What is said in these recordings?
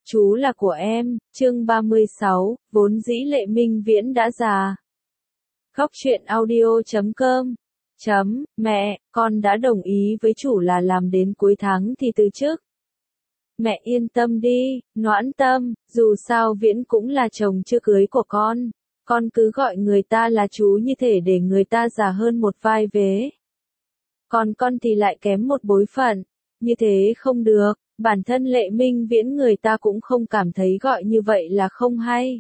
Chú là của em, chương 36, vốn dĩ Lệ Minh Viễn đã già. Góc truyện audio.com Mẹ, con đã đồng ý với chủ là làm đến cuối tháng thì từ chức. Mẹ yên tâm đi, Noãn Tâm, dù sao Viễn cũng là chồng chưa cưới của con cứ gọi người ta là chú như thể để người ta già hơn một vai vế. Còn con thì lại kém một bối phận, như thế không được. Bản thân Lệ Minh Viễn người ta cũng không cảm thấy gọi như vậy là không hay.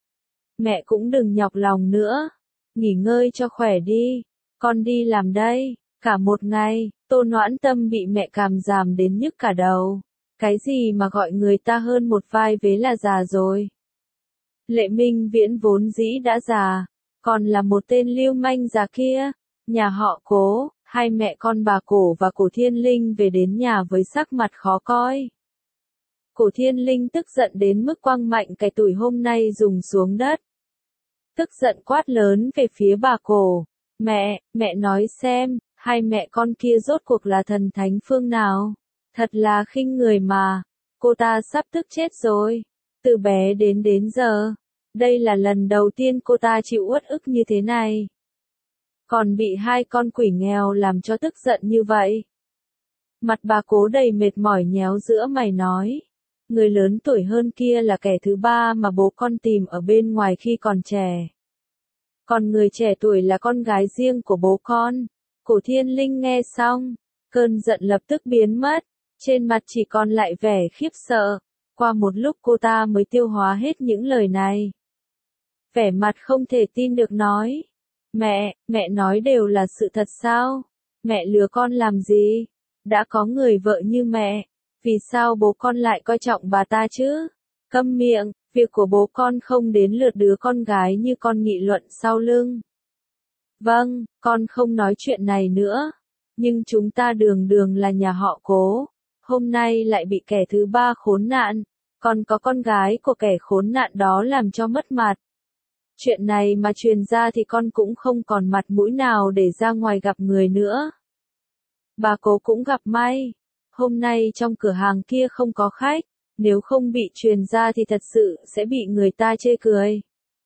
Mẹ cũng đừng nhọc lòng nữa. Nghỉ ngơi cho khỏe đi. Con đi làm đây. Cả một ngày, Tô Noãn Tâm bị mẹ càm ràm đến nhức cả đầu. Cái gì mà gọi người ta hơn một vai vế là già rồi. Lệ Minh Viễn vốn dĩ đã già. Còn là một tên lưu manh già kia. Nhà họ Cố. Hai mẹ con bà Cổ và Cổ Thiên Linh về đến nhà với sắc mặt khó coi. Cổ Thiên Linh tức giận đến mức quăng mạnh cái tủi hôm nay dùng xuống đất. Tức giận quát lớn về phía bà Cổ. Mẹ nói xem, hai mẹ con kia rốt cuộc là thần thánh phương nào? Thật là khinh người mà. Cô ta sắp tức chết rồi. Từ bé đến giờ. Đây là lần đầu tiên cô ta chịu uất ức như thế này. Còn bị hai con quỷ nghèo làm cho tức giận như vậy. Mặt bà Cố đầy mệt mỏi nhéo giữa mày nói. Người lớn tuổi hơn kia là kẻ thứ ba mà bố con tìm ở bên ngoài khi còn trẻ. Còn người trẻ tuổi là con gái riêng của bố con. Cổ Thiên Linh nghe xong, cơn giận lập tức biến mất. Trên mặt chỉ còn lại vẻ khiếp sợ. Qua một lúc cô ta mới tiêu hóa hết những lời này. Vẻ mặt không thể tin được nói. Mẹ nói đều là sự thật sao? Mẹ lừa con làm gì? Đã có người vợ như mẹ, vì sao bố con lại coi trọng bà ta chứ? Câm miệng, việc của bố con không đến lượt đứa con gái như con nghị luận sau lưng. Vâng, con không nói chuyện này nữa. Nhưng chúng ta đường là nhà họ Cố. Hôm nay lại bị kẻ thứ ba khốn nạn. Còn có con gái của kẻ khốn nạn đó làm cho mất mặt. Chuyện này mà truyền ra thì con cũng không còn mặt mũi nào để ra ngoài gặp người nữa. Bà Cố cũng gặp may. Hôm nay trong cửa hàng kia không có khách. Nếu không bị truyền ra thì thật sự sẽ bị người ta chê cười.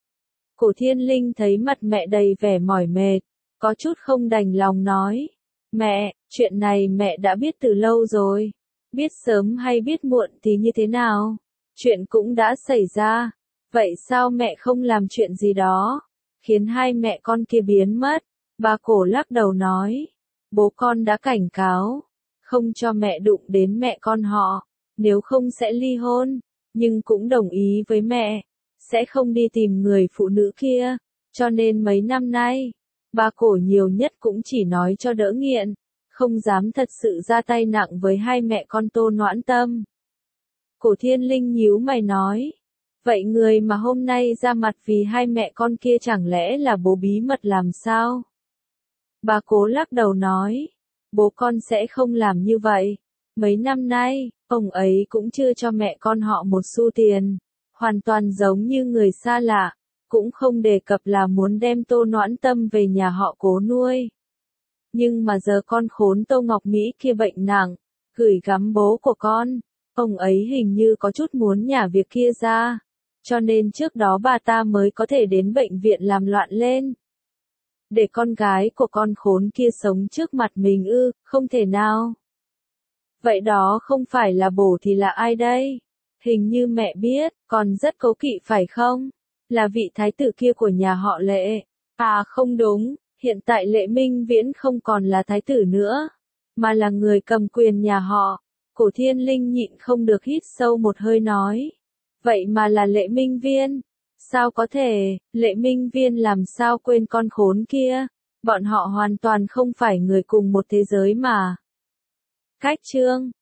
Cổ Thiên Linh thấy mặt mẹ đầy vẻ mỏi mệt. Có chút không đành lòng nói. Mẹ, chuyện này mẹ đã biết từ lâu rồi. Biết sớm hay biết muộn thì như thế nào? Chuyện cũng đã xảy ra. Vậy sao mẹ không làm chuyện gì đó, khiến hai mẹ con kia biến mất? Bà Cổ lắc đầu nói, bố con đã cảnh cáo, không cho mẹ đụng đến mẹ con họ, nếu không sẽ ly hôn, nhưng cũng đồng ý với mẹ, sẽ không đi tìm người phụ nữ kia, cho nên mấy năm nay, bà Cổ nhiều nhất cũng chỉ nói cho đỡ nghiện, không dám thật sự ra tay nặng với hai mẹ con Tô Noãn Tâm. Cổ Thiên Linh nhíu mày nói, vậy người mà hôm nay ra mặt vì hai mẹ con kia chẳng lẽ là bố bí mật làm sao? Bà Cố lắc đầu nói, bố con sẽ không làm như vậy. Mấy năm nay, ông ấy cũng chưa cho mẹ con họ một xu tiền. Hoàn toàn giống như người xa lạ, cũng không đề cập là muốn đem Tô Noãn Tâm về nhà họ Cố nuôi. Nhưng mà giờ con khốn Tô Ngọc Mỹ kia bệnh nặng, gửi gắm bố của con, ông ấy hình như có chút muốn nhả việc kia ra. Cho nên trước đó bà ta mới có thể đến bệnh viện làm loạn lên. Để con gái của con khốn kia sống trước mặt mình ư, không thể nào. Vậy đó không phải là bổ thì là ai đây? Hình như mẹ biết, còn rất cố kỵ phải không? Là vị thái tử kia của nhà họ Lệ. À không đúng, hiện tại Lệ Minh Viễn không còn là thái tử nữa, mà là người cầm quyền nhà họ. Cổ Thiên Linh nhịn không được hít sâu một hơi nói. Vậy mà là Lệ Minh Viễn. Sao có thể, Lệ Minh Viễn làm sao quên con khốn kia? Bọn họ hoàn toàn không phải người cùng một thế giới mà. Cách chương